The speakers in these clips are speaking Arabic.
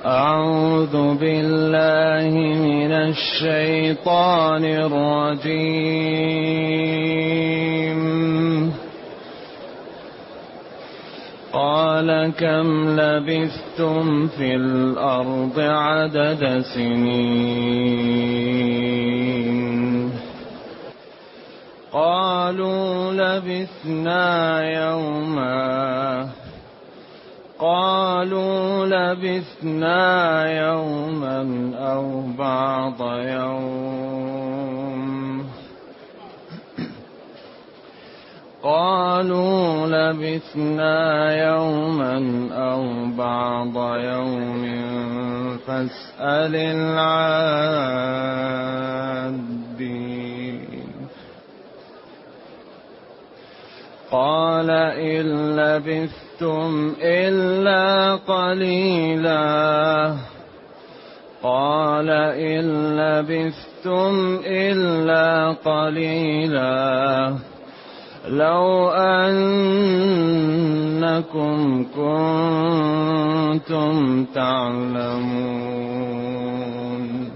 أعوذ بالله من الشيطان الرجيم. قال كم لبثتم في الأرض عدد سنين؟ قالوا لبثنا يوما. قالوا لبثنا يوما أو بعض يوم. قالوا لبثنا يوما أو بعض يوم فاسأل العادين. قال إن لبثتم إلا قليلا. قال إن لبثتم إلا قليلا لو أنكم كنتم تعلمون.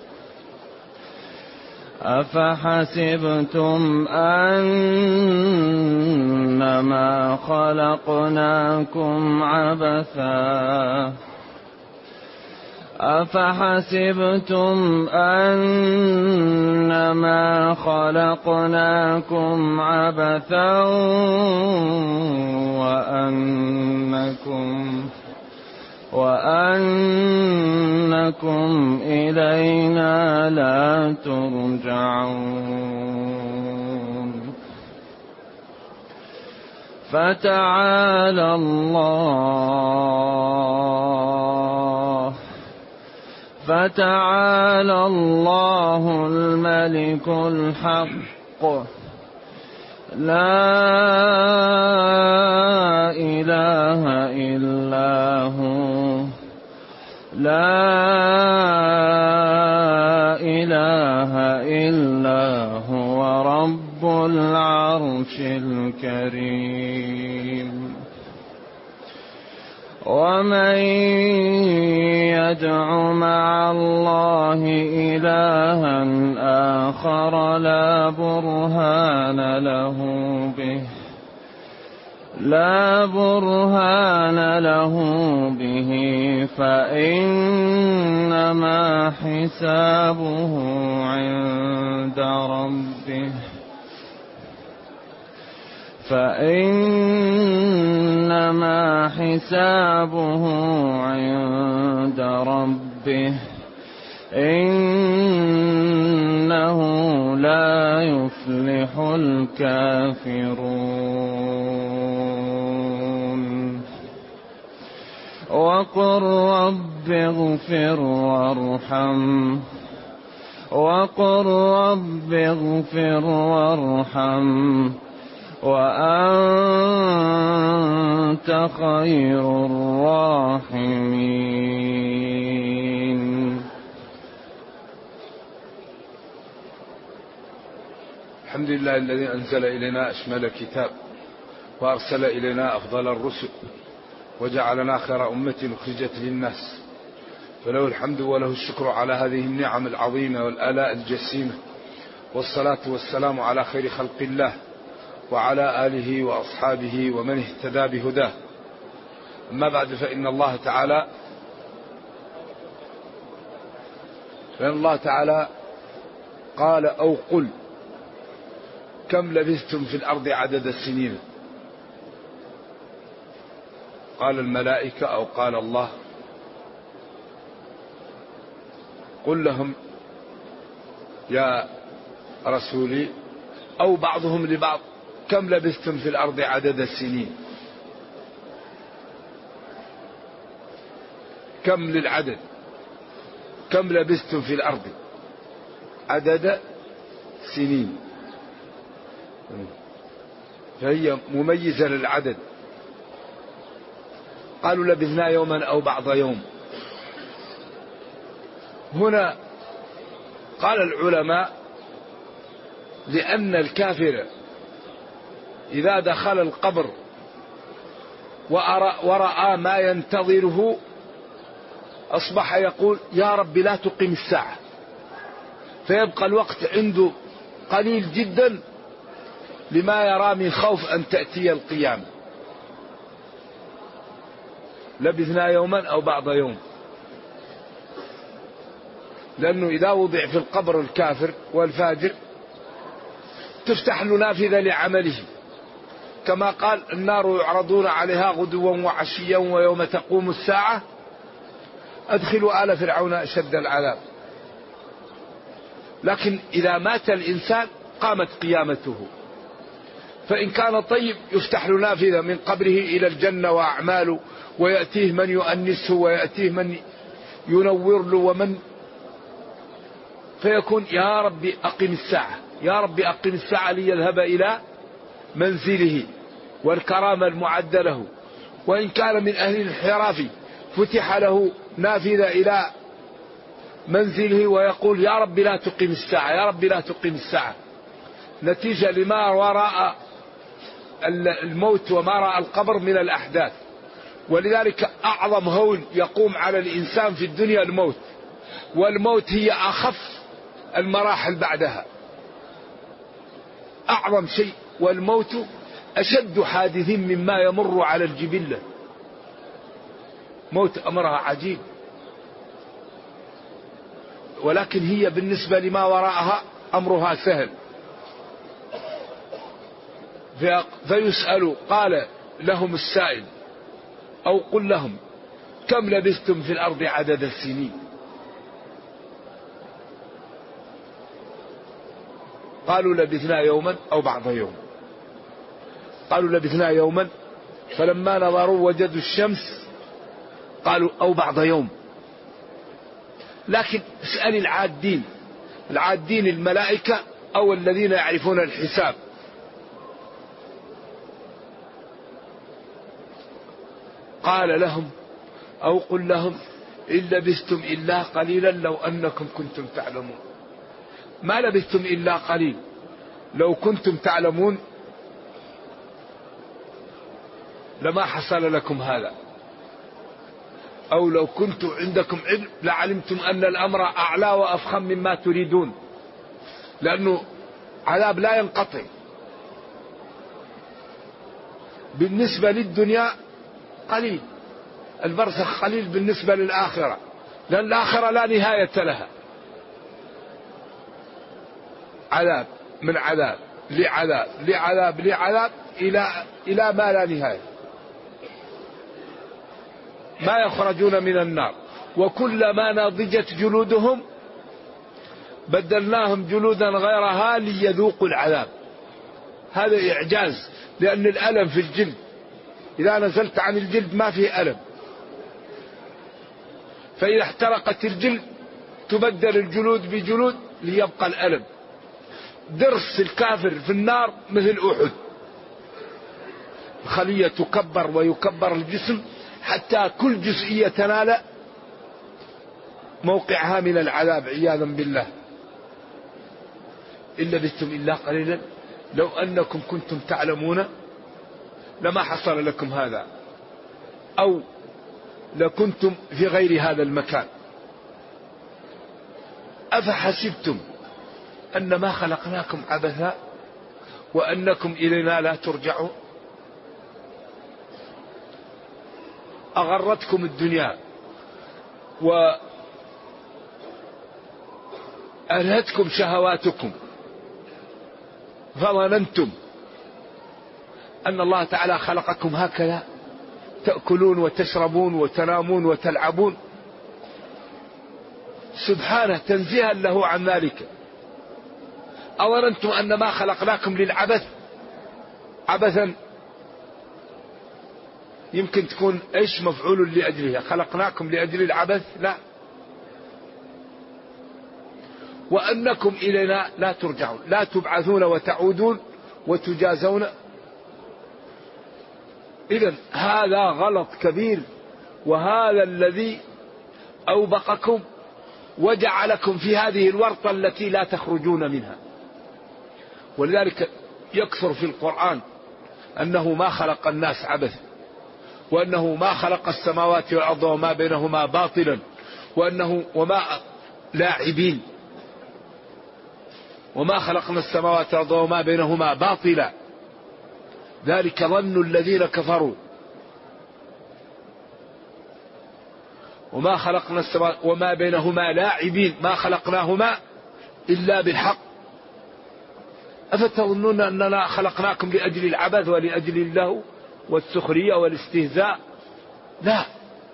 أفحسبتم أنما خلقناكم عبثا. أفحسبتم أنما خلقناكم عبثا وأنكم إلينا لا ترجعون. فتعالى الله الملك الحق لا إله إلا هو رب العرش الكريم. ومن يدع مع الله إلها آخر لا برهان له به فإنما حسابه عند ربه إنه لا يفلح الكافرون. وقل رب اغفر وارحم وأنت خير الراحمين. الحمد لله الذي أنزل إلينا أشمل كتاب وأرسل إلينا أفضل الرسل وجعلنا خير أمة أخرجت للناس، فله الحمد وله الشكر على هذه النعم العظيمة والآلاء الجسيمة، والصلاة والسلام على خير خلق الله وعلى آله وأصحابه ومن اهتدى بهداه. أما بعد، فإن الله تعالى قال أو قل كم لبثتم في الأرض عدد السنين. قال الملائكة أو قال الله قل لهم يا رسولي، أو بعضهم لبعض كم لبثتم في الأرض عدد السنين. كم للعدد، كم لبثتم في الأرض عدد سنين، فهي مميزة للعدد. قالوا لبثنا يوما أو بعض يوم. هنا قال العلماء لأن الكافر إذا دخل القبر ورأى ما ينتظره أصبح يقول يا رب لا تقم الساعة، فيبقى الوقت عنده قليل جدا لما يرى من خوف أن تأتي القيامة. لبثنا يوما أو بعض يوم، لأنه إذا وضع في القبر الكافر والفاجر تفتح له نافذة لعمله، كما قال النار يعرضون عليها غدوا وعشيا ويوم تقوم الساعة أدخلوا آل فرعون أشد العذاب. لكن إذا مات الإنسان قامت قيامته، فإن كان طيب يفتح له نافذة من قبره إلى الجنة وأعماله، ويأتيه من يؤنسه ويأتيه من ينور له ومن، فيكون يا رب أقم الساعة، يا رب أقم الساعة ليذهب إلى منزله والكرامة المعدة له. وإن كان من أهل الانحراف فتح له نافذة إلى منزله ويقول يا رب لا تقم الساعة، يا رب لا تقم الساعة، نتيجة لما وراء الموت وما وراء القبر من الأحداث. ولذلك أعظم هول يقوم على الإنسان في الدنيا الموت، والموت هي أخف المراحل بعدها، أعظم شيء، والموت أشد حادث مما يمر على الجبلة. موت أمرها عجيب، ولكن هي بالنسبة لما وراءها أمرها سهل. فيسأل قال لهم السائل أو قل لهم كم لبثتم في الأرض عدد السنين؟ قالوا لبثنا يوما أو بعض يوم. قالوا لبثنا يوما، فلما نظروا وجدوا الشمس قالوا أو بعض يوم. لكن اسأل العادين الملائكة أو الذين يعرفون الحساب. قال لهم أو قل لهم إن لبثتم إلا قليلا لو أنكم كنتم تعلمون. ما لبثتم إلا قليل، لو كنتم تعلمون لما حصل لكم هذا، أو لو كنتم عندكم علم لعلمتم أن الأمر أعلى وأفخم مما تريدون، لأنه عذاب لا ينقطع. بالنسبة للدنيا قليل، البرزخ قليل بالنسبة للآخرة، لأن الآخرة لا نهاية لها، عذاب من عذاب لعذاب لعذاب لعذاب إلى ما لا نهاية، ما يخرجون من النار. وكلما نضجت جلودهم بدلناهم جلودا غيرها ليذوقوا العذاب. هذا إعجاز، لأن الألم في الجلد إذا نزلت عن الجلد ما فيه ألم، فإذا احترقت الجلد تبدل الجلود بجلود ليبقى الألم. درس الكافر في النار مثل أحد، الخلية تكبر ويكبر الجسم حتى كل جزئية تنال موقعها من العذاب عياذا بالله. إن لبثتم إلا قليلا لو أنكم كنتم تعلمون لما حصل لكم هذا، أو لكنتم في غير هذا المكان. أفحسبتم أنما خلقناكم عبثا وأنكم إلينا لا ترجعون؟ أغرتكم الدنيا وألهتكم شهواتكم فظننتم أن الله تعالى خلقكم هكذا تأكلون وتشربون وتنامون وتلعبون. سبحانه تنزيها له عن ذلك. أظننتم أن ما خلقناكم للعبث، عبثا يمكن تكون إيش مفعول لأجلها، خلقناكم لأجل العبث؟ لا. وأنكم إلينا لا ترجعون، لا تبعثون وتعودون وتجازون. إذن هذا غلط كبير، وهذا الذي أوبقكم وجعلكم في هذه الورطة التي لا تخرجون منها. ولذلك يكثر في القرآن أنه ما خلق الناس عبث، وأنه ما خلق السماوات والأرض وما بينهما باطلا، وأنه وما لاعبين وما خلقنا السماوات والأرض وما بينهما باطلا ذلك ظن الذين كفروا وما خلقنا السماوات وما بينهما لاعبين ما خلقناهما إلا بالحق أفتظنون أننا خلقناكم لأجل العبث ولأجل اللهو والسخرية والاستهزاء؟ لا.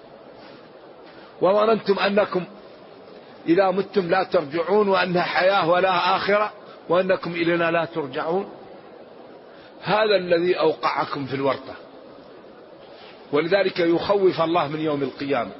وظننتم أنكم إذا متم لا ترجعون وأنها حياة ولا آخرة وأنكم إلينا لا ترجعون. هذا الذي أوقعكم في الورطة. ولذلك يخوف الله من يوم القيامة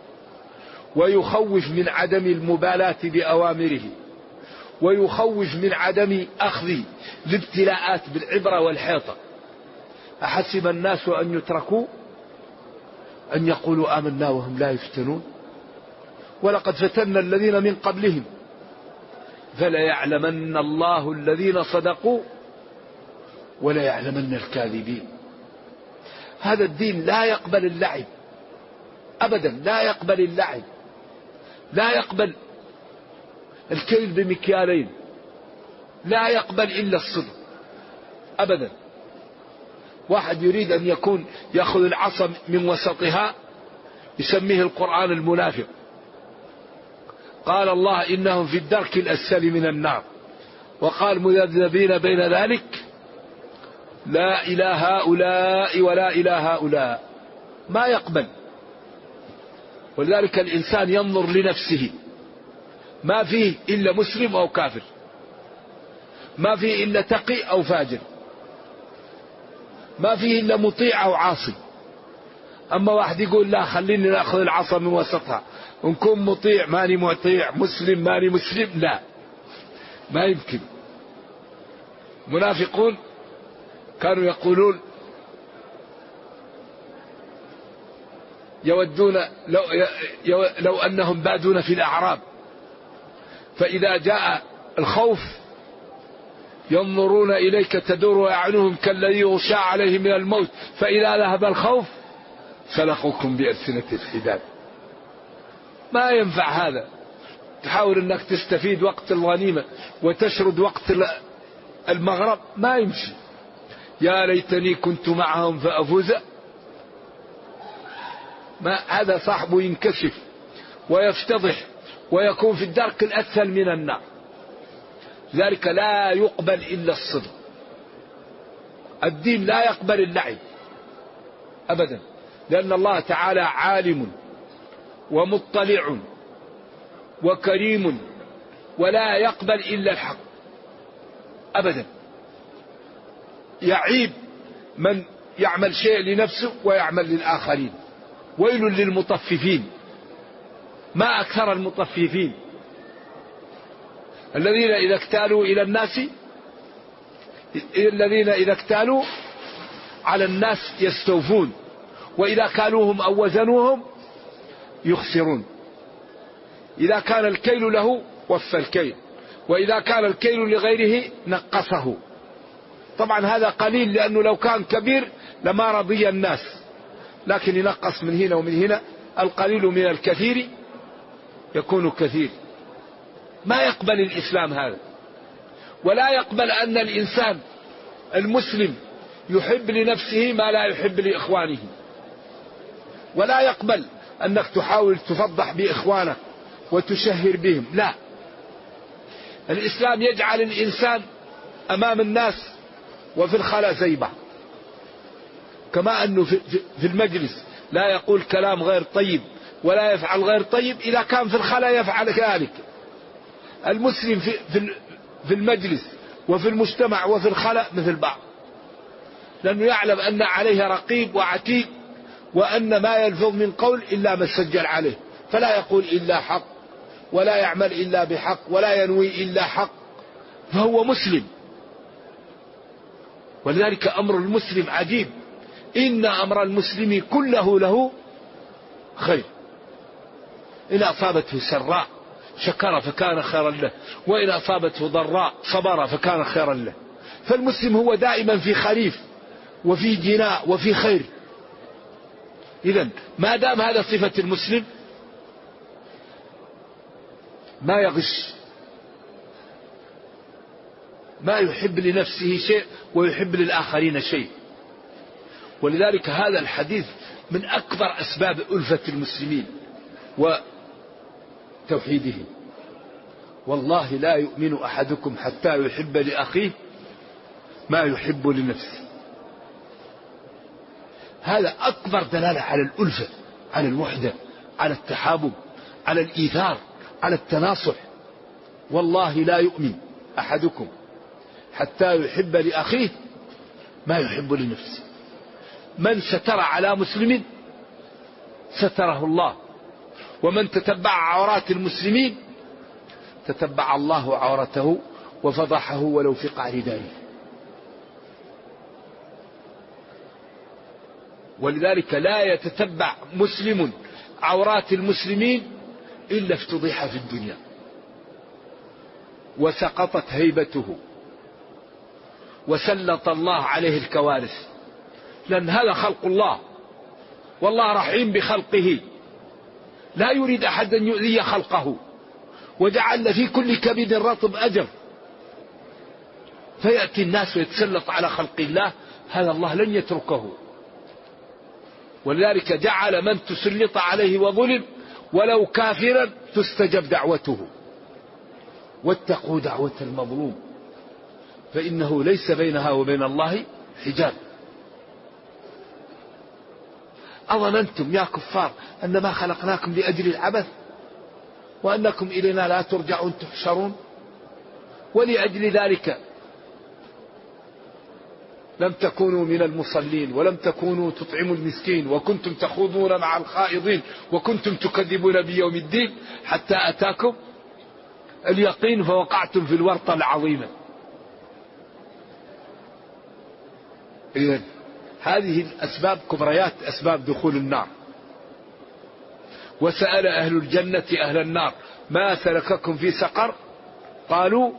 ويخوف من عدم المبالاة بأوامره ويخوف من عدم أخذ الابتلاءات بالعبرة والحيطة. أحسب الناس أن يتركوا أن يقولوا آمنا وهم لا يفتنون ولقد فتنا الذين من قبلهم فليعلمن الله الذين صدقوا وليعلمن الكاذبين. هذا الدين لا يقبل اللعب أبدا، لا يقبل اللعب، لا يقبل الكيل بمكيالين، لا يقبل إلا الصدق أبدا. واحد يريد أن يكون يأخذ العصا من وسطها يسميه القرآن المنافق. قال الله إنهم في الدرك الأسفل من النار وقال مذبذبين بين ذلك لا إله هؤلاء ولا إله هؤلاء. ما يقبل. ولذلك الإنسان ينظر لنفسه ما فيه إلا مسلم أو كافر، ما فيه إلا تقي أو فاجر، ما فيه إلا مطيع أو عاصي. أما واحد يقول لا خليني نأخذ العصا من وسطها ونكون مطيع ماني مطيع، مسلم ماني مسلم، لا، ما يمكن. منافقون كانوا يقولون يودون لو أنهم بادون في الأعراب فإذا جاء الخوف ينظرون إليك تدور أعينهم كالذي يغشى عليه من الموت فإذا ذهب الخوف سلقوكم بألسنة الحداد. ما ينفع هذا. تحاول أنك تستفيد وقت الغنيمة وتشرد وقت المغرب، ما يمشي. يا ليتني كنت معهم فأفوز. ما هذا صاحبه ينكشف ويفتضح ويكون في الدرك الأسفل من النار. ذلك لا يقبل إلا الصدق. الدين لا يقبل اللعب أبدا، لأن الله تعالى عالم ومطلع وكريم ولا يقبل إلا الحق أبدا. يعيب من يعمل شيء لنفسه ويعمل للآخرين. ويل للمطففين. ما أكثر المطففين الذين إذا اكتالوا إلى الناس الذين إذا اكتالوا على الناس يستوفون وإذا كالوهم أو وزنوهم يخسرون. إذا كان الكيل له وفى الكيل وإذا كان الكيل لغيره نقصه. طبعا هذا قليل لأنه لو كان كبير لما رضي الناس، لكن ينقص من هنا ومن هنا. القليل من الكثير يكون كثير. ما يقبل الإسلام هذا. ولا يقبل أن الإنسان المسلم يحب لنفسه ما لا يحب لإخوانه. ولا يقبل أنك تحاول تفضح بإخوانك وتشهر بهم، لا. الإسلام يجعل الإنسان أمام الناس وفي الخلاء زي بعض. كما أنه في المجلس لا يقول كلام غير طيب ولا يفعل غير طيب، إذا كان في الخلاء يفعل ذلك. المسلم في المجلس وفي المجتمع وفي الخلاء مثل بعض، لأنه يعلم أن عليه رقيب وعتيد وأن ما يلفظ من قول إلا ما سجل عليه، فلا يقول إلا حق ولا يعمل إلا بحق ولا ينوي إلا حق، فهو مسلم. ولذلك أمر المسلم عجيب. إن أمر المسلم كله له خير. إن أصابته سراء شكر فكان خيرا له وإن أصابته ضراء صبر فكان خيرا له. فالمسلم هو دائما في خريف وفي جناء وفي خير. إذن ما دام هذا صفة المسلم ما يغش، ما يحب لنفسه شيء ويحب للآخرين شيء. ولذلك هذا الحديث من أكبر أسباب ألفة المسلمين وتوحيدهم. والله لا يؤمن أحدكم حتى يحب لأخيه ما يحب لنفسه. هذا أكبر دلالة على الألفة، على الوحدة، على التحابب، على الإيثار، على التناصح. والله لا يؤمن أحدكم حتى يحب لأخيه ما يحب لنفسه. من ستر على مسلم ستره الله، ومن تتبع عورات المسلمين تتبع الله عورته وفضحه ولو في قعر داره. ولذلك لا يتتبع مسلم عورات المسلمين إلا افتضح في الدنيا وسقطت هيبته وسلط الله عليه الكوارث، لأن هذا خلق الله، والله رحيم بخلقه لا يريد أحد أن يؤذي خلقه، وجعل في كل كبد رطب أجر. فيأتي الناس ويتسلط على خلق الله، هذا الله لن يتركه. ولذلك جعل من تسلط عليه وظلم ولو كافرا تستجب دعوته. واتقوا دعوة المظلوم فإنه ليس بينها وبين الله حجاب. أظننتم يا كفار أنما خلقناكم لأجل العبث وأنكم إلينا لا ترجعون تحشرون. ولأجل ذلك لم تكونوا من المصلين ولم تكونوا تطعموا المسكين وكنتم تخوضون مع الخائضين وكنتم تكذبون بيوم الدين حتى أتاكم اليقين فوقعتم في الورطة العظيمة. إذن هذه الأسباب كبريات أسباب دخول النار. وسأل أهل الجنة أهل النار ما سلككم في سقر؟ قالوا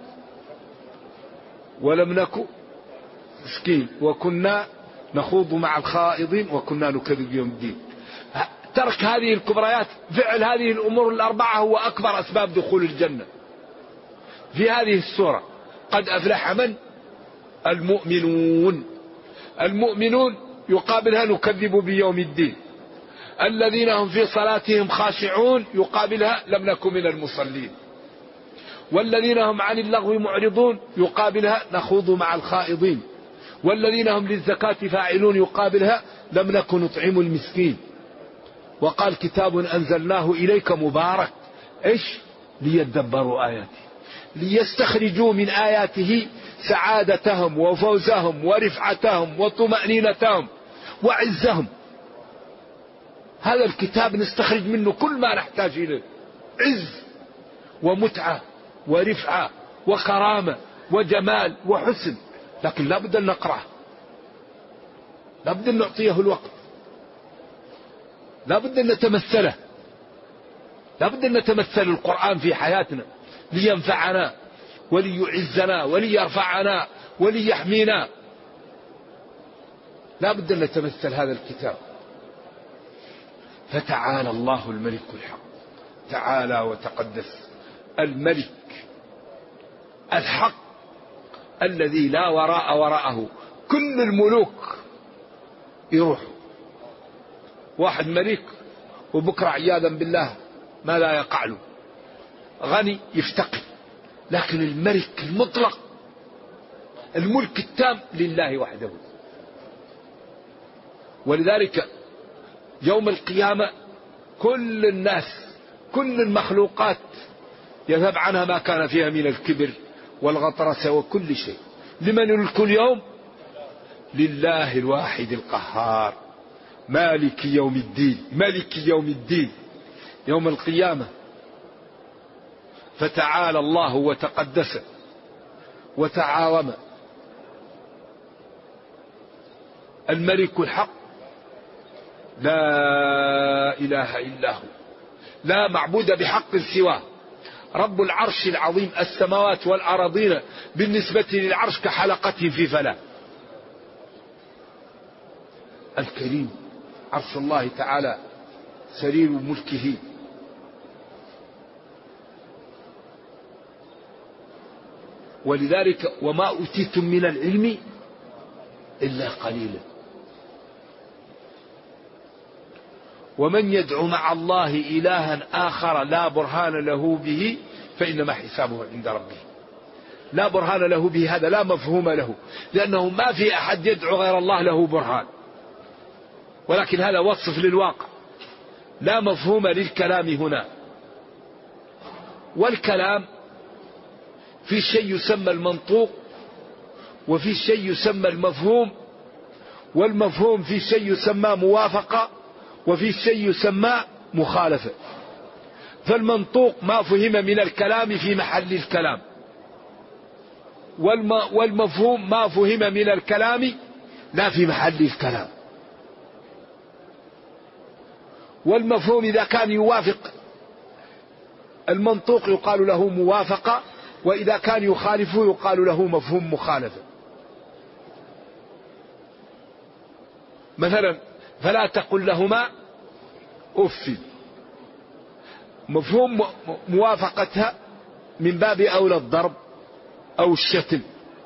ولم نكن مسكين وكنا نخوض مع الخائضين وكنا نكذب بيوم الدين. ترك هذه الكبريات، فعل هذه الأمور الأربعة هو أكبر أسباب دخول الجنة. في هذه السورة قد أفلح من؟ المؤمنون. المؤمنون يقابلها نكذب بيوم الدين. الذين هم في صلاتهم خاشعون يقابلها لم نكن من المصلين. والذين هم عن اللغو معرضون يقابلها نخوض مع الخائضين. والذين هم للزكاة فاعلون يقابلها لم نكن نطعم المسكين. وقال كتاب أنزلناه إليك مبارك إيش؟ ليدبروا آياته ليستخرجوا من آياته سعادتهم وفوزهم ورفعتهم وطمأنينتهم وعزهم. هذا الكتاب نستخرج منه كل ما نحتاج إليه، عز ومتعة ورفعة وكرامة وجمال وحسن. لكن لا بد أن نقرأه، لا بد أن نعطيه الوقت، لا بد أن نتمثله، لا بد أن نتمثل القرآن في حياتنا لينفعنا وليعزنا وليرفعنا وليحمينا. لا بد أن نتمثل هذا الكتاب. فتعالى الله الملك الحق، تعالى وتقدس الملك الحق الذي لا وراء وراءه. كل الملوك يروحوا، واحد ملك وبكرة عياذا بالله ما لا يقع له، غني يفتقر. لكن الملك المطلق الملك التام لله وحده. ولذلك يوم القيامة كل الناس كل المخلوقات يذهب عنها ما كان فيها من الكبر والغطرسة وكل شيء. لمن الملك اليوم؟ لله الواحد القهار مالك يوم الدين. مالك يوم الدين يوم القيامة. فتعالى الله وتقدس وتعاظم الملك الحق لا إله إلا هو، لا معبود بحق سواه، رب العرش العظيم. السماوات والأراضين بالنسبة للعرش كحلقة في فلاة. الكريم عرش الله تعالى سرير ملكه. ولذلك وما أوتيتم من العلم إلا قليلا. ومن يدعو مع الله إلها آخر لا برهان له به فإنما حسابه عند ربه. لا برهان له به هذا لا مفهوم له، لأنه ما في أحد يدعو غير الله له برهان، ولكن هذا وصف للواقع، لا مفهوم للكلام هنا. والكلام في شيء يسمى المنطوق، وفي شيء يسمى المفهوم، والمفهوم في شيء يسمى موافقة، وفي شيء يسمى مخالفة. فالمنطوق ما فهم من الكلام في محل الكلام، والمفهوم ما فهم من الكلام لا في محل الكلام. والمفهوم إذا كان يوافق المنطوق يقال له موافقة، وإذا كان يخالفه يقال له مفهوم مخالفة. مثلا فلا تقل لهما أف، مفهوم موافقتها من باب أولى الضرب أو الشتم.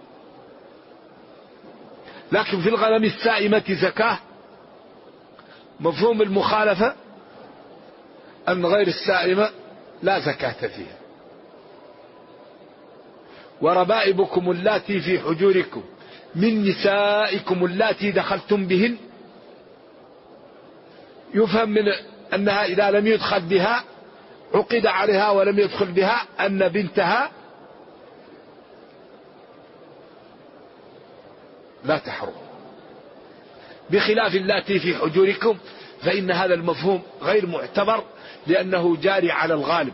لكن في الغنم السائمة زكاة، مفهوم المخالفة أن غير السائمة لا زكاة فيها. وربائبكم اللاتي في حجوركم من نسائكم اللاتي دخلتم بهن، يفهم من أنها إذا لم يدخل بها عقد عليها ولم يدخل بها أن بنتها لا تحرم، بخلاف اللاتي في حجوركم فإن هذا المفهوم غير معتبر لأنه جاري على الغالب،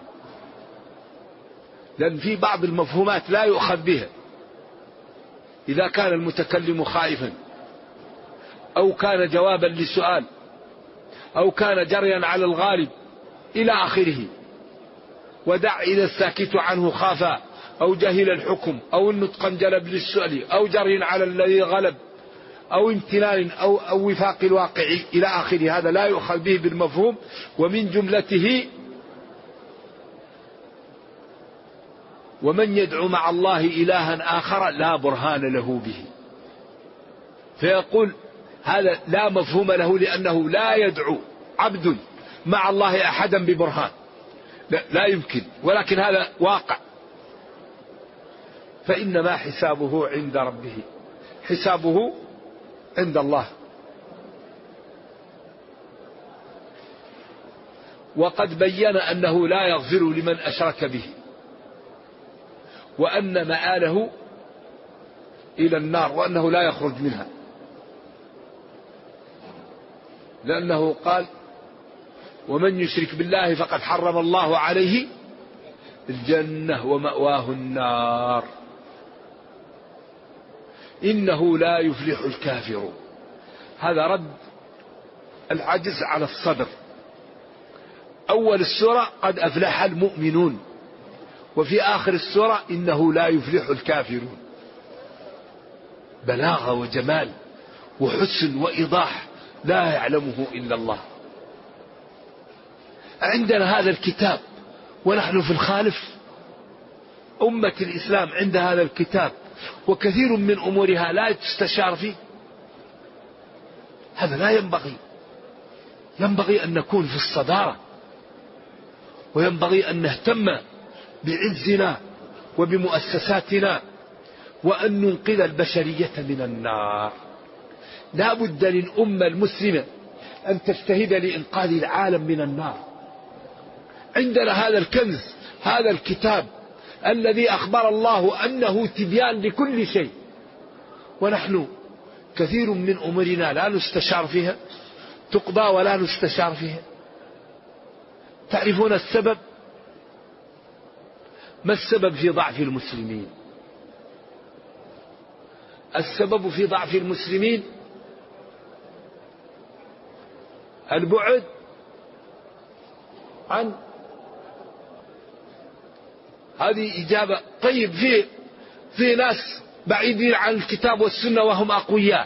لأن في بعض المفهومات لا يؤخذ بها إذا كان المتكلم خائفا، أو كان جوابا لسؤال، أو كان جريا على الغالب إلى آخره. ودع إذا الساكت عنه خافا، أو جهل الحكم، أو النطق انجلب للسؤال، أو جري على الذي غلب، أو امتنان أو وفاق الواقع إلى آخره. هذا لا يؤخذ به بالمفهوم. ومن جملته ومن يدعو مع الله إلها آخر لا برهان له به، فيقول هذا لا مفهوم له، لأنه لا يدعو عبد مع الله أحدا ببرهان، لا يمكن، ولكن هذا واقع. فإنما حسابه عند ربه، حسابه عند الله. وقد بين أنه لا يغفر لمن أشرك به، وأن مآله إلى النار، وأنه لا يخرج منها، لأنه قال ومن يشرك بالله فقد حرم الله عليه الجنة ومأواه النار إنه لا يفلح الكافرون. هذا رد العجز على الصدر. أول السورة قد أفلح المؤمنون، وفي آخر السورة إنه لا يفلح الكافرون. بلاغة وجمال وحسن وإيضاح لا يعلمه إلا الله. عندنا هذا الكتاب ونحن في الخالف، أمة الإسلام عند هذا الكتاب وكثير من أمورها لا تستشار فيه. هذا لا ينبغي. ينبغي أن نكون في الصدارة، وينبغي أن نهتم بعزنا وبمؤسساتنا، وأن ننقذ البشرية من النار. لا بد للأمة المسلمة أن تجتهد لإنقاذ العالم من النار. عندنا هذا الكنز، هذا الكتاب الذي أخبر الله أنه تبيان لكل شيء، ونحن كثير من أمورنا لا نستشار فيها، تقضى ولا نستشار فيها. تعرفون السبب؟ ما السبب في ضعف المسلمين؟ السبب في ضعف المسلمين البعد عن هذه إجابة. طيب في ناس بعيدين عن الكتاب والسنة وهم أقوياء.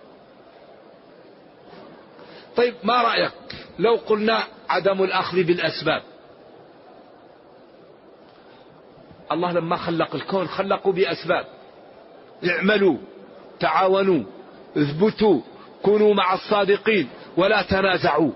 طيب ما رأيك لو قلنا عدم الأخذ بالأسباب؟ الله لما خلق الكون خلقوا بأسباب. اعملوا، تعاونوا، اثبتوا، كونوا مع الصادقين، ولا تنازعوا.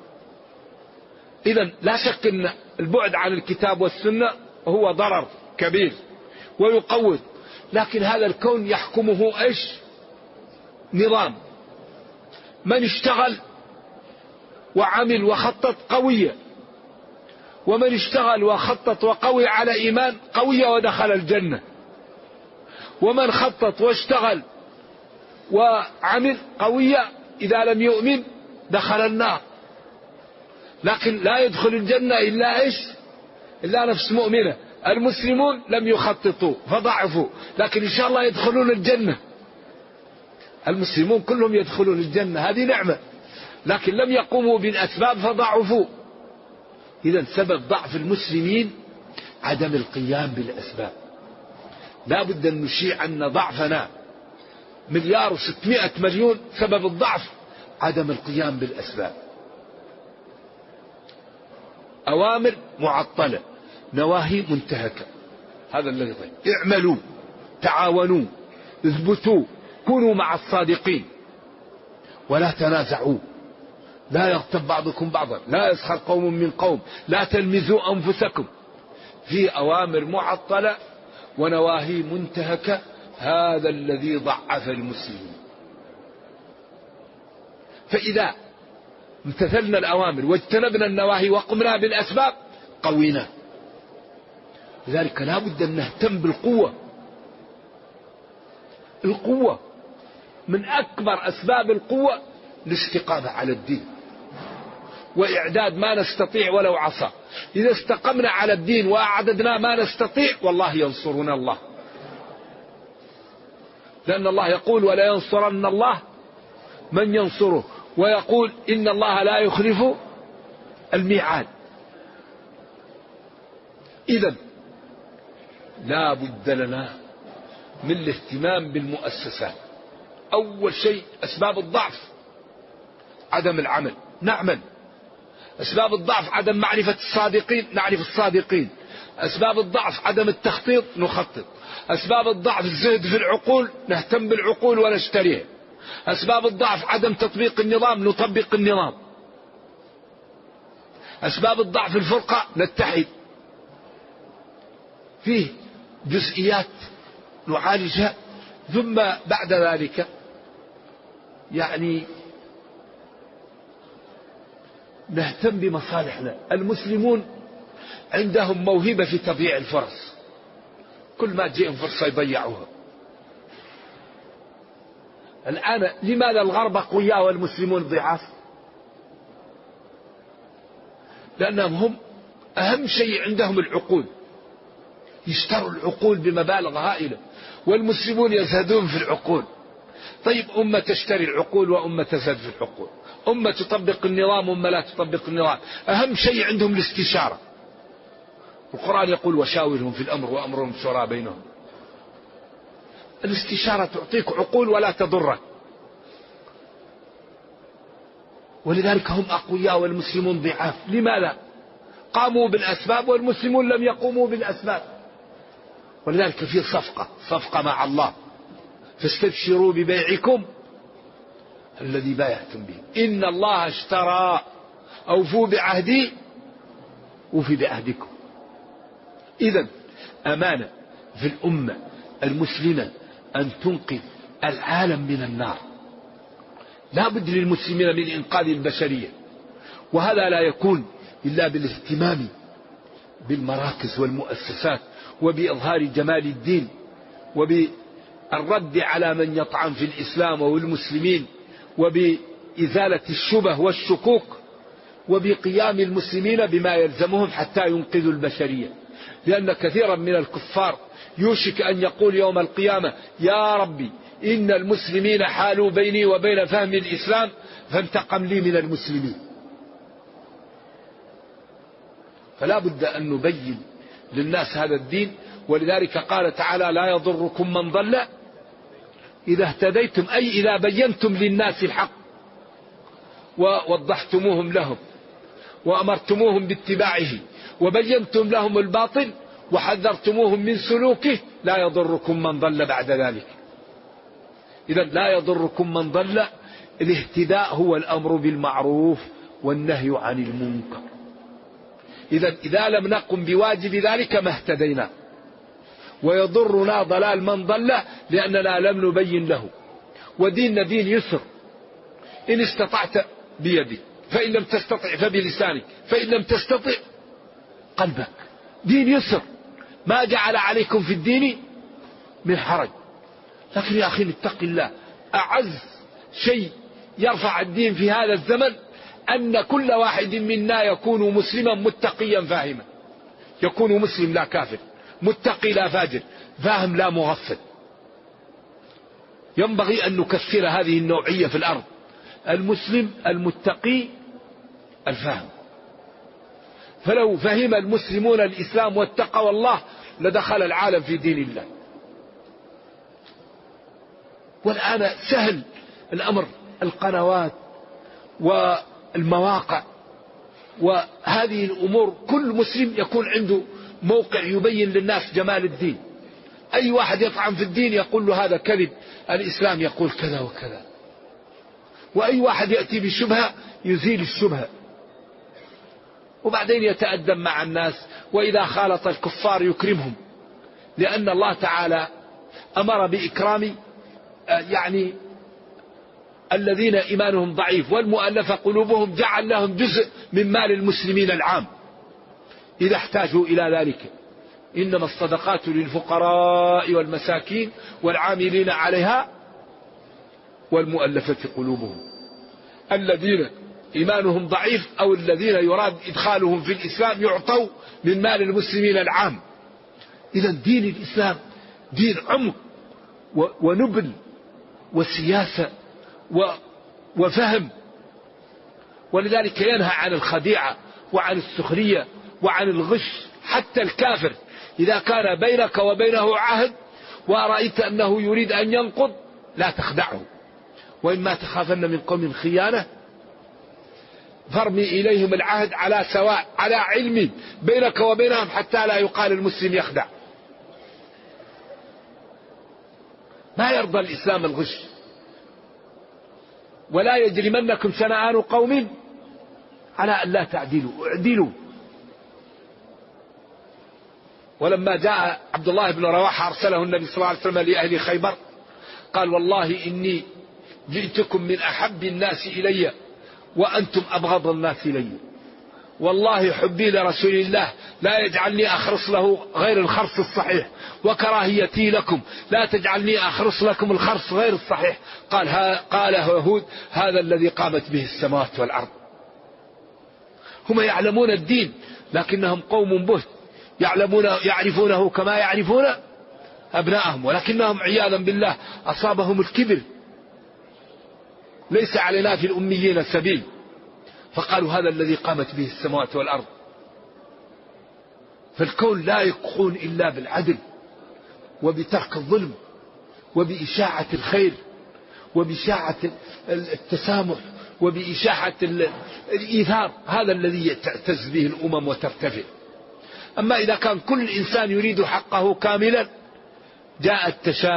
إذن لا شك أن البعد عن الكتاب والسنة هو ضرر كبير ويقوض، لكن هذا الكون يحكمه إيش؟ نظام. من اشتغل وعمل وخطط قوية، ومن اشتغل وخطط وقوي على إيمان قوية ودخل الجنة، ومن خطط واشتغل وعمل قوية إذا لم يؤمن دخل النار. لكن لا يدخل الجنة إلا إيش؟ إلا نفس مؤمنة. المسلمون لم يخططوا فضعفوا، لكن إن شاء الله يدخلون الجنة. المسلمون كلهم يدخلون الجنة، هذه نعمة، لكن لم يقوموا بالأسباب فضعفوا. إذن سبب ضعف المسلمين عدم القيام بالأسباب. لا بد أن نشيع أن ضعفنا 1,600,000,000 سبب الضعف عدم القيام بالأسباب. أوامر معطلة، نواهي منتهكة، هذا الذي طيب. اعملوا، تعاونوا، اثبتوا، كونوا مع الصادقين، ولا تنازعوا، لا يغتب بعضكم بعضا، لا يسخر قوم من قوم، لا تلمزوا أنفسكم. في أوامر معطلة ونواهي منتهكة، هذا الذي ضعف المسلمين. فإذا امتثلنا الأوامر واجتنبنا النواهي وقمنا بالأسباب قوينا. لذلك لا بد أن نهتم بالقوة. القوة من أكبر أسباب القوة الاستقامة على الدين وإعداد ما نستطيع ولو عصا. إذا استقمنا على الدين وأعددنا ما نستطيع والله ينصرنا الله، لأن الله يقول ولا ينصرن الله من ينصره، ويقول إن الله لا يخلف الميعاد. إذن لا بد لنا من الاهتمام بالمؤسسات. أول شيء أسباب الضعف عدم العمل، نعمل. أسباب الضعف عدم معرفة الصادقين، نعرف الصادقين. أسباب الضعف عدم التخطيط، نخطط. أسباب الضعف الزهد في العقول، نهتم بالعقول ونشتريها. أسباب الضعف عدم تطبيق النظام، نطبق النظام. أسباب الضعف الفرقة، نتحد. فيه جزئيات نعالجها، ثم بعد ذلك نهتم بمصالحنا. المسلمون عندهم موهبة في تضييع الفرص، كل ما تجيهم فرصة يضيعوها. الآن لماذا الغرب أقوياء والمسلمون ضعاف؟ لأنهم هم أهم شيء عندهم العقول، يشتروا العقول بمبالغ هائلة، والمسلمون يزهدون في العقول. طيب أمة تشتري العقول وأمة تزهد في العقول، أمة تطبق النظام وأمة لا تطبق النظام. أهم شيء عندهم الاستشارة. القرآن يقول وشاورهم في الأمر وأمرهم شورى بينهم. الاستشارة تعطيك عقول ولا تضرك، ولذلك هم أقوياء والمسلمون ضعاف. لماذا؟ قاموا بالأسباب والمسلمون لم يقوموا بالأسباب. ولذلك في صفقة مع الله، فاستبشروا ببيعكم الذي بايعتم به، إن الله اشترى، أوفوا بعهدي وفي بعهدكم. إذن أمانة في الأمة المسلمة أن تنقذ العالم من النار. لا بد للمسلمين من إنقاذ البشرية، وهذا لا يكون إلا بالاهتمام بالمراكز والمؤسسات، وبإظهار جمال الدين، وبالرد على من يطعن في الإسلام والمسلمين، وبإزالة الشبه والشكوك، وبقيام المسلمين بما يلزمهم حتى ينقذوا البشرية. لأن كثيرا من الكفار يوشك أن يقول يوم القيامة يا ربي إن المسلمين حالوا بيني وبين فهم الإسلام فانتقم لي من المسلمين. فلا بد أن نبين للناس هذا الدين. ولذلك قال تعالى لا يضركم من ضل إذا اهتديتم، أي إذا بينتم للناس الحق ووضحتموهم لهم وأمرتموهم باتباعه، وبينتم لهم الباطل وحذرتموهم من سلوكه لا يضركم من ضل بعد ذلك. إذا لا يضركم من ضل. الاهتداء هو الأمر بالمعروف والنهي عن المنكر. إذا لم نقم بواجب ذلك ما اهتدينا، ويضرنا ضلال من ضل لأننا لم نبين له. وديننا دين يسر، إن استطعت بيدك، فإن لم تستطع فبلسانك، فإن لم تستطع قلبك. دين يسر، ما جعل عليكم في الدين من حرج. لكن يا أخي اتق الله. أعز شيء يرفع الدين في هذا الزمن أن كل واحد منا يكون مسلما متقيا فاهما. يكون مسلم لا كافر، متقي لا فاجر، فاهم لا مغفل. ينبغي أن نكثر هذه النوعية في الأرض: المسلم المتقي الفاهم. فلو فهم المسلمون الإسلام واتقوا الله لدخل العالم في دين الله. والآن سهل الأمر، القنوات والمواقع وهذه الأمور، كل مسلم يكون عنده موقع يبين للناس جمال الدين. أي واحد يطعن في الدين يقول له هذا كذب، الإسلام يقول كذا وكذا. وأي واحد يأتي بشبهة يزيل الشبهة، وبعدين يتأدب مع الناس. وإذا خالط الكفار يكرمهم، لأن الله تعالى أمر بإكرام يعني الذين إيمانهم ضعيف والمؤلف قلوبهم، جعل لهم جزء من مال المسلمين العام إذا احتاجوا إلى ذلك. إنما الصدقات للفقراء والمساكين والعاملين عليها والمؤلفة قلوبهم، الذين إيمانهم ضعيف أو الذين يراد إدخالهم في الإسلام يعطوا من مال المسلمين العام. إذا دين الإسلام دين عمق ونبل وسياسة وفهم. ولذلك ينهى عن الخديعة وعن السخرية وعن الغش. حتى الكافر إذا كان بينك وبينه عهد ورأيت أنه يريد أن ينقض لا تخدعه. وإما تخافن من قوم خيانة فارمي إليهم العهد على سواء، على علم بينك وبينهم، حتى لا يقال المسلم يخدع. ما يرضى الإسلام الغش. ولا يجرمنكم شنآن قوم على أن لا تعدلوا، اعدلوا. ولما جاء عبد الله بن رواحة أرسله النبي صلى الله عليه وسلم لأهل خيبر قال: والله إني جئتكم من أحب الناس إلي وأنتم أبغض الناس إلي. والله حبي لرسول الله لا يجعلني أخرص له غير الخرص الصحيح، وكراهيتي لكم لا تجعلني أخرص لكم الخرص غير الصحيح. قال هود: هذا الذي قامت به السماوات والأرض. هم يعلمون الدين لكنهم قوم بهت، يعرفونه كما يعرفون أبناءهم، ولكنهم عياذا بالله أصابهم الكبر. ليس علينا في الأميين سبيل. فقالوا هذا الذي قامت به السماوات والأرض. فالكون لا يقوم إلا بالعدل وبترك الظلم وبإشاعة الخير وبإشاعة التسامح وبإشاعة الإيثار. هذا الذي تعتز به الأمم وترتفع. أما إذا كان كل إنسان يريد حقه كاملا جاء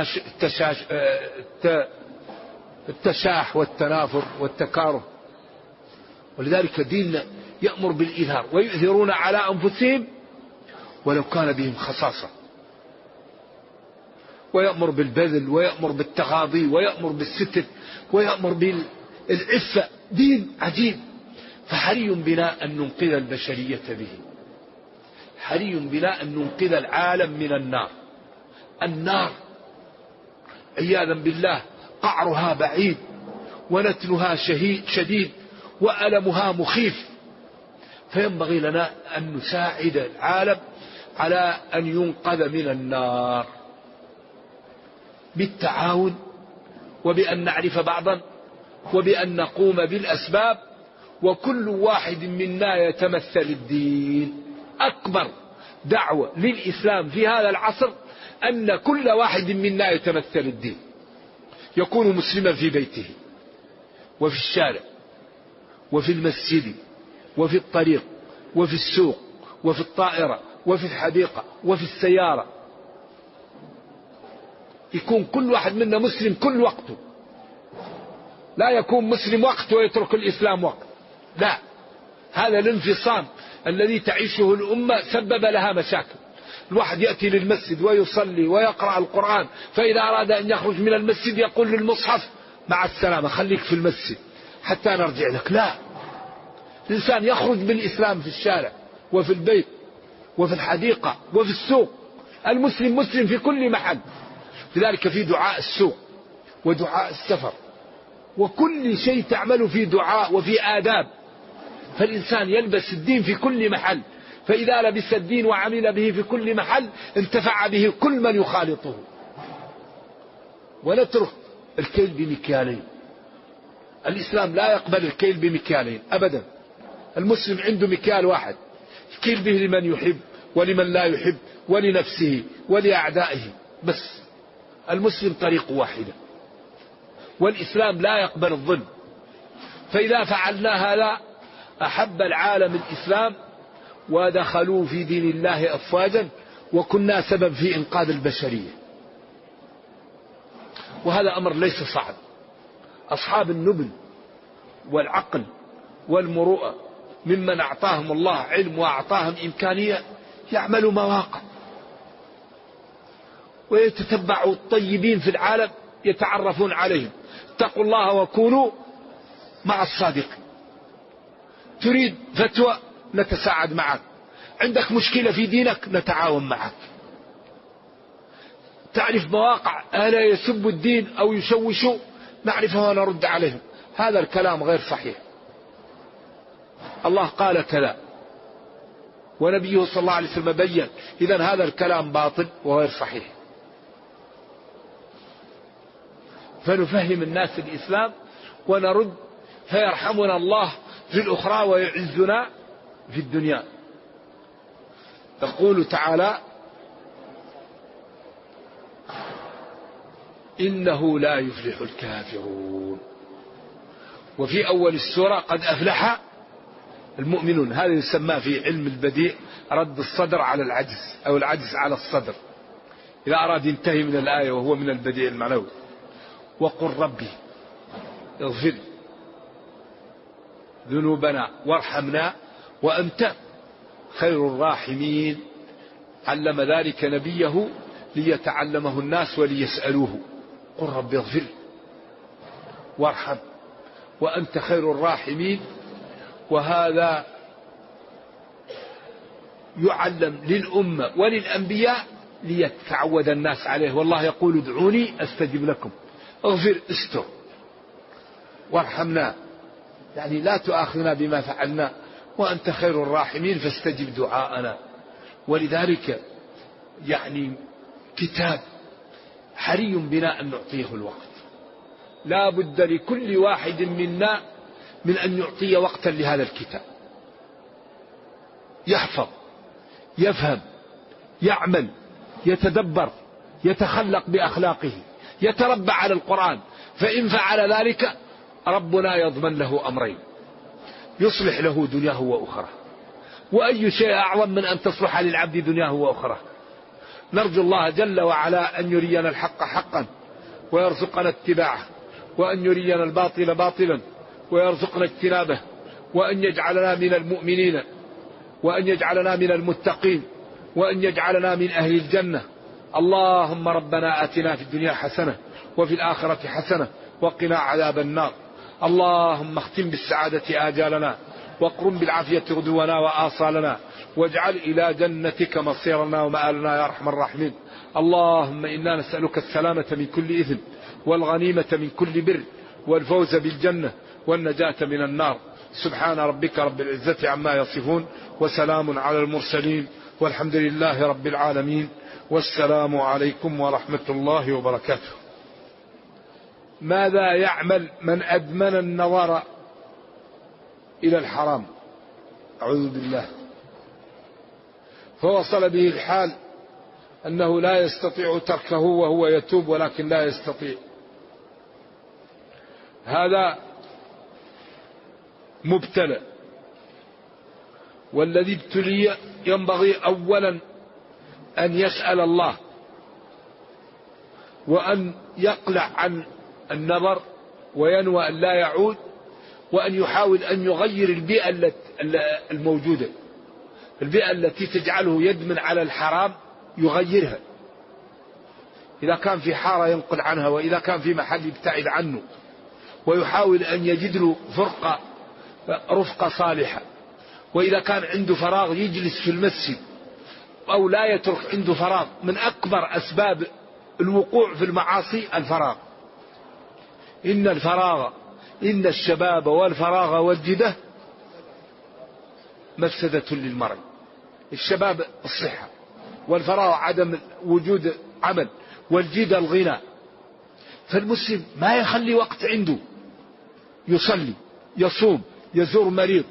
التشاح والتنافر والتكاره. ولذلك ديننا يأمر بالإيثار، ويؤثرون على أنفسهم ولو كان بهم خصاصة، ويأمر بالبذل، ويأمر بالتغاضي، ويأمر بالستر، ويأمر بالعفة. دين عجيب. فحري بنا أن ننقذ البشرية به، حري بنا أن ننقذ العالم من النار. النار عياذا بالله قعرها بعيد ونتنها شديد وألمها مخيف. فينبغي لنا أن نساعد العالم على أن ينقذ من النار بالتعاون، وبأن نعرف بعضا، وبأن نقوم بالأسباب. وكل واحد منا يتمثل الدين. أكبر دعوة للإسلام في هذا العصر أن كل واحد منا يتمثل الدين، يكون مسلما في بيته وفي الشارع وفي المسجد وفي الطريق وفي السوق وفي الطائرة وفي الحديقة وفي السيارة، يكون كل واحد منا مسلم كل وقته، لا يكون مسلم وقت ويترك الإسلام وقت، لا، هذا الانفصام الذي تعيشه الأمة سبب لها مشاكل. الواحد يأتي للمسجد ويصلي ويقرأ القرآن، فإذا أراد أن يخرج من المسجد يقول للمصحف مع السلامة، خليك في المسجد حتى نرجع لك. لا، الإنسان يخرج بالإسلام في الشارع وفي البيت وفي الحديقة وفي السوق. المسلم مسلم في كل محل. لذلك في دعاء السوق ودعاء السفر وكل شيء تعمل في دعاء وفي آداب، فالإنسان يلبس الدين في كل محل، فإذا لبس الدين وعمل به في كل محل انتفع به كل من يخالطه. ونترك الكيل بمكيالين. الإسلام لا يقبل الكيل بمكيالين أبدا. المسلم عنده مكيال واحد يكيل به لمن يحب ولمن لا يحب ولنفسه ولأعدائه بس. المسلم طريق واحدة، والإسلام لا يقبل الظلم. فإذا فعلنا هذا أحب العالم الإسلام ودخلوا في دين الله أفواجا، وكنا سبب في إنقاذ البشرية. وهذا أمر ليس صعب. أصحاب النبل والعقل والمروءة ممن أعطاهم الله علم وأعطاهم إمكانية يعملوا مواقع ويتتبعوا الطيبين في العالم يتعرفون عليهم. اتقوا الله وكونوا مع الصادقين. تريد فتوى نتساعد معك، عندك مشكلة في دينك نتعاون معك. تعرف مواقع ألا يسبوا الدين أو يشوشوا نعرفها ونرد عليهم. هذا الكلام غير صحيح. الله قال كذا ونبيه صلى الله عليه وسلم بين، إذن هذا الكلام باطل وغير صحيح. فنفهم الناس الإسلام ونرد، فيرحمنا الله في الأخرى ويعزنا في الدنيا. يقول تعالى: إنه لا يفلح الكافرون. وفي أول السورة: قد أفلح المؤمنون. هذا يسمى في علم البديع رد الصدر على العجز، أو العجز على الصدر، إذا أراد ينتهي من الآية، وهو من البديع المعنوي. وقل ربي اغفر ذنوبنا وارحمنا وأنت خير الراحمين. علم ذلك نبيه ليتعلمه الناس وليسألوه. قل ربي اغفر وارحم وأنت خير الراحمين. وهذا يعلم للأمة وللأنبياء ليتعود الناس عليه. والله يقول: ادعوني أستجب لكم. اغفر، استر، وارحمنا، يعني لا تؤاخذنا بما فعلنا، وأنت خير الراحمين فاستجب دعاءنا. ولذلك يعني كتاب حري بنا أن نعطيه الوقت. لا بد لكل واحد منا من أن يعطي وقتا لهذا الكتاب، يحفظ، يفهم، يعمل، يتدبر، يتخلق بأخلاقه، يتربى على القرآن. فإن فعل ذلك ربنا يضمن له أمرين: يصلح له دنياه وأخرى. وأي شيء أعظم من أن تصلح للعبد دنياه وأخرى؟ نرجو الله جل وعلا أن يرينا الحق حقا ويرزقنا اتباعه، وأن يرينا الباطل باطلا ويرزقنا اجتنابه، وأن يجعلنا من المؤمنين، وأن يجعلنا من المتقين، وأن يجعلنا من أهل الجنة. اللهم ربنا آتنا في الدنيا حسنة وفي الآخرة حسنة وقنا عذاب النار. اللهم اختم بالسعادة آجالنا، واقرم بالعافية غدونا وآصالنا، واجعل إلى جنتك مصيرنا ومآلنا يا أرحم الراحمين. اللهم إنا نسألك السلامة من كل إثم، والغنيمة من كل بر، والفوز بالجنة، والنجاة من النار. سبحان ربك رب العزة عما يصفون، وسلام على المرسلين، والحمد لله رب العالمين. والسلام عليكم ورحمة الله وبركاته. ماذا يعمل من أدمن النظر إلى الحرام؟ أعوذ بالله. فوصل به الحال أنه لا يستطيع تركه وهو يتوب، ولكن لا يستطيع. هذا مبتلى والذي ابتلي ينبغي أولا أن يسأل الله، وأن يقلع عن النظر وينوى أن لا يعود، وأن يحاول أن يغير البيئة الموجودة، البيئة التي تجعله يدمن على الحرام يغيرها. إذا كان في حارة ينقل عنها، وإذا كان في محل يبتعد عنه، ويحاول أن يجد له رفقة صالحة. وإذا كان عنده فراغ يجلس في المسجد أو لا يترك عنده فراغ. من أكبر أسباب الوقوع في المعاصي الفراغ. إن الشباب والفراغ والجدة مفسدة للمرء. الشباب الصحة، والفراغ عدم وجود عمل، والجدة الغنى. فالمسلم ما يخلي وقت عنده يصلي، يصوم، يزور مريض،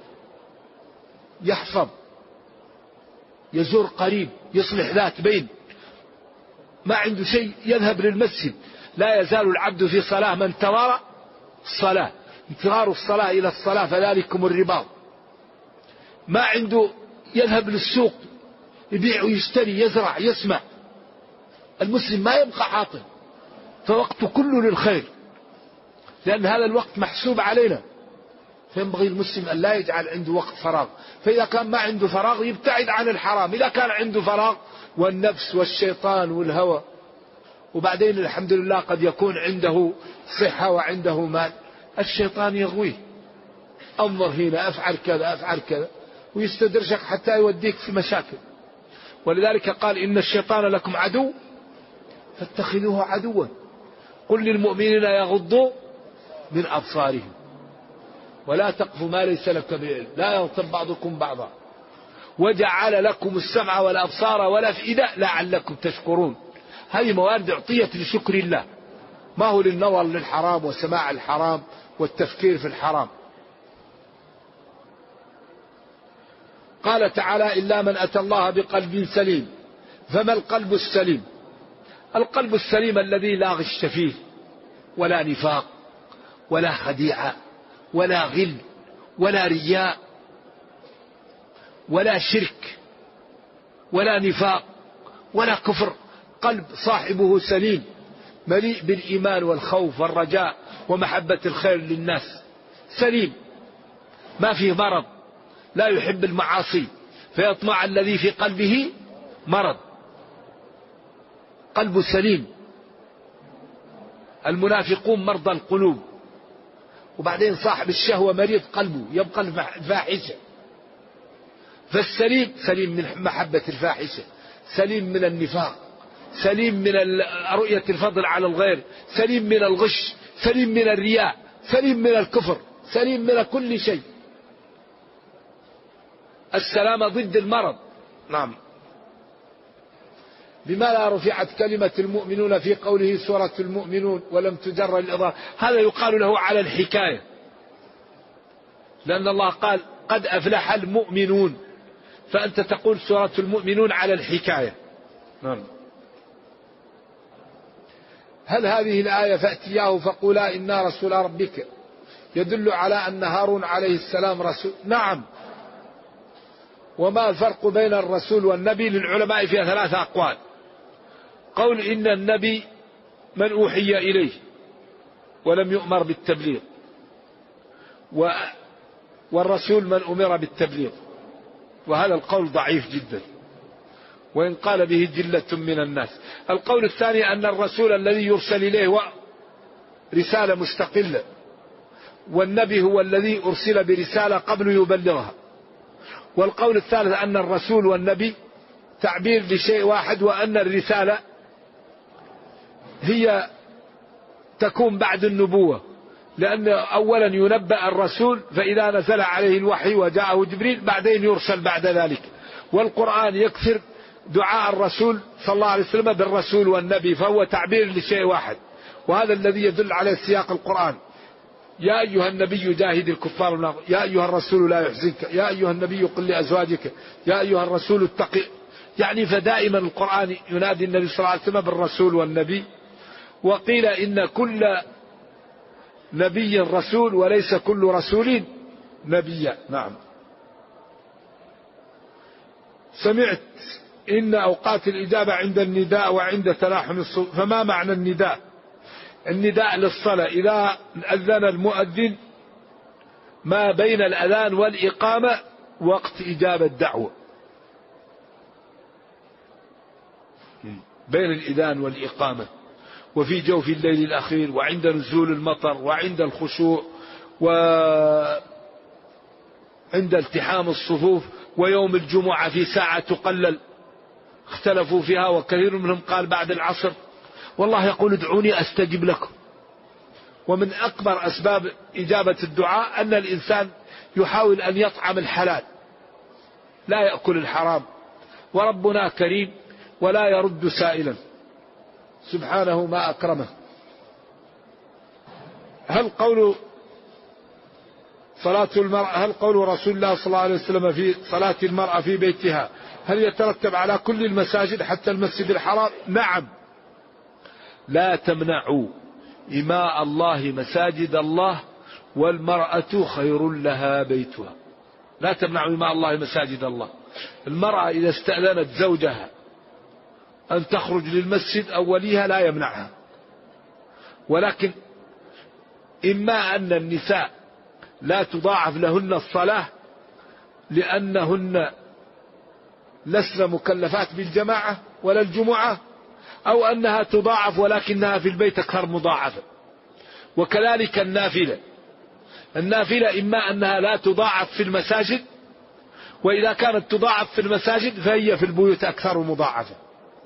يحفظ، يزور قريب، يصلح ذات بين. ما عنده شيء يذهب للمسجد. لا يزال العبد في صلاة ما انتظر الصلاة، انتظار الصلاة إلى الصلاة فذلكم الرباط. ما عنده يذهب للسوق يبيع ويشتري، يزرع، يسمع. المسلم ما يبقى عاطل، فوقته كله للخير، لأن هذا الوقت محسوب علينا. فينبغي المسلم أن لا يجعل عنده وقت فراغ. فإذا كان ما عنده فراغ يبتعد عن الحرام. إذا كان عنده فراغ والنفس والشيطان والهوى، وبعدين الحمد لله قد يكون عنده صحة وعنده مال، الشيطان يغويه، انظر هنا، افعل كذا، افعل كذا، ويستدرجك حتى يوديك في مشاكل. ولذلك قال إن الشيطان لكم عدو فاتخذوه عدوا. قل للمؤمنين يغضوا من أبصارهم ولا تقف ما ليس لك بعلم لا يغتب بعضكم بعضا وجعل لكم السمع والأبصار والأفئدة لعلكم تشكرون. هذه موارد أعطيت لشكر الله، ما هو للنظر للحرام وسماع الحرام والتفكير في الحرام. قال تعالى إلا من أتى الله بقلب سليم. فما القلب السليم؟ القلب السليم الذي لا غش فيه ولا نفاق ولا خديعة ولا غل ولا رياء ولا شرك ولا نفاق ولا كفر. قلب صاحبه سليم مليء بالإيمان والخوف والرجاء ومحبة الخير للناس، سليم ما فيه مرض، لا يحب المعاصي فيطمع الذي في قلبه مرض. قلب سليم. المنافقون مرضى القلوب، وبعدين صاحب الشهوة مريض قلبه يبقى الفاحشة. فالسليم سليم من محبة الفاحشة، سليم من النفاق، سليم من رؤية الفضل على الغير، سليم من الغش، سليم من الرياء، سليم من الكفر، سليم من كل شيء. السلامة ضد المرض. نعم. بما رفعت كلمة المؤمنون في قوله سورة المؤمنون ولم تجر الإضافة؟ هذا يقال له على الحكاية، لأن الله قال قد أفلح المؤمنون، فأنت تقول سورة المؤمنون على الحكاية. نعم. هل هذه الآية فأتياه فقولا إنا رسول ربك يدل على أن هارون عليه السلام رسول؟ نعم. وما الفرق بين الرسول والنبي؟ للعلماء فيها ثلاثة أقوال. قول إن النبي من أوحي إليه ولم يؤمر بالتبليغ، والرسول من أمر بالتبليغ، وهذا القول ضعيف جدا وإن قال به جلة من الناس. القول الثاني أن الرسول الذي يرسل إليه رسالة مستقلة، والنبي هو الذي أرسل برسالة قبل يبلغها. والقول الثالث أن الرسول والنبي تعبير لشيء واحد، وأن الرسالة هي تكون بعد النبوة، لأن أولا ينبأ الرسول فإذا نزل عليه الوحي وجاءه جبريل بعدين يرسل بعد ذلك. والقرآن يكثر دعاء الرسول صلى الله عليه وسلم بالرسول والنبي، فهو تعبير لشيء واحد، وهذا الذي يدل عليه سياق القرآن. يا أيها النبي جاهد الكفار، يا أيها الرسول لا يحزنك، يا أيها النبي قل لأزواجك، يا أيها الرسول اتقي. يعني فدائما القرآن ينادي النبي صلى الله عليه وسلم بالرسول والنبي. وقيل إن كل نبي رسول وليس كل رسول نبيا. نعم. سمعت إن أوقات الإجابة عند النداء وعند تلاحم الصوت. فما معنى النداء؟ النداء للصلاة إذا أذن المؤذن ما بين الأذان والإقامة وقت إجابة الدعوة، بين الإذان والإقامة، وفي جوف الليل الأخير، وعند نزول المطر، وعند الخشوع، وعند التحام الصفوف، ويوم الجمعة في ساعة تقلل اختلفوا فيها، وكثير منهم قال بعد العصر، والله يقول ادعوني أستجب لكم. ومن أكبر أسباب إجابة الدعاء أن الإنسان يحاول أن يطعم الحلال لا يأكل الحرام، وربنا كريم ولا يرد سائلا سبحانه ما أكرمه. هل قول رسول الله صلى الله عليه وسلم في صلاة المرأة في بيتها هل يترتب على كل المساجد حتى المسجد الحرام؟ نعم. لا تمنعوا إماء الله مساجد الله والمرأة خير لها بيتها. لا تمنعوا إماء الله مساجد الله. المرأة إذا استأذنت زوجها أن تخرج للمسجد أو وليها لا يمنعها، ولكن إما أن النساء لا تضاعف لهن الصلاة لأنهن لسن مكلفات بالجماعة ولا الجمعة، أو أنها تضاعف ولكنها في البيت أكثر مضاعفة. وكذلك النافلة إما أنها لا تضاعف في المساجد، وإذا كانت تضاعف في المساجد فهي في البيوت أكثر مضاعفة،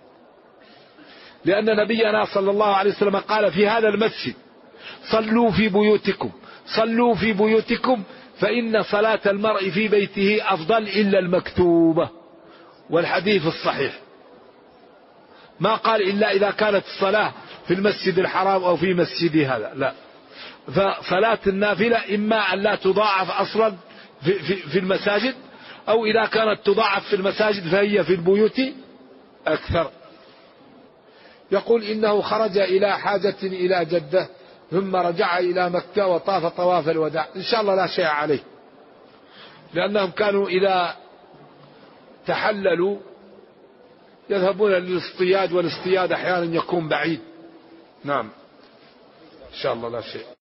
لأن نبينا صلى الله عليه وسلم قال في هذا المسجد صلوا في بيوتكم فإن صلاة المرء في بيته أفضل إلا المكتوبة. والحديث الصحيح ما قال إلا إذا كانت الصلاة في المسجد الحرام أو في مسجد هذا، لا. فصلاة النافلة إما أن لا تضاعف أصلا في المساجد، أو إذا كانت تضاعف في المساجد فهي في البيوت أكثر. يقول إنه خرج إلى حاجة إلى جدة ثم رجع إلى مكة وطاف طواف الوداع. إن شاء الله لا شيء عليه، لأنهم كانوا إذا تحللوا يذهبون للاصطياد، والاصطياد أحيانا يكون بعيد. نعم إن شاء الله لا شيء.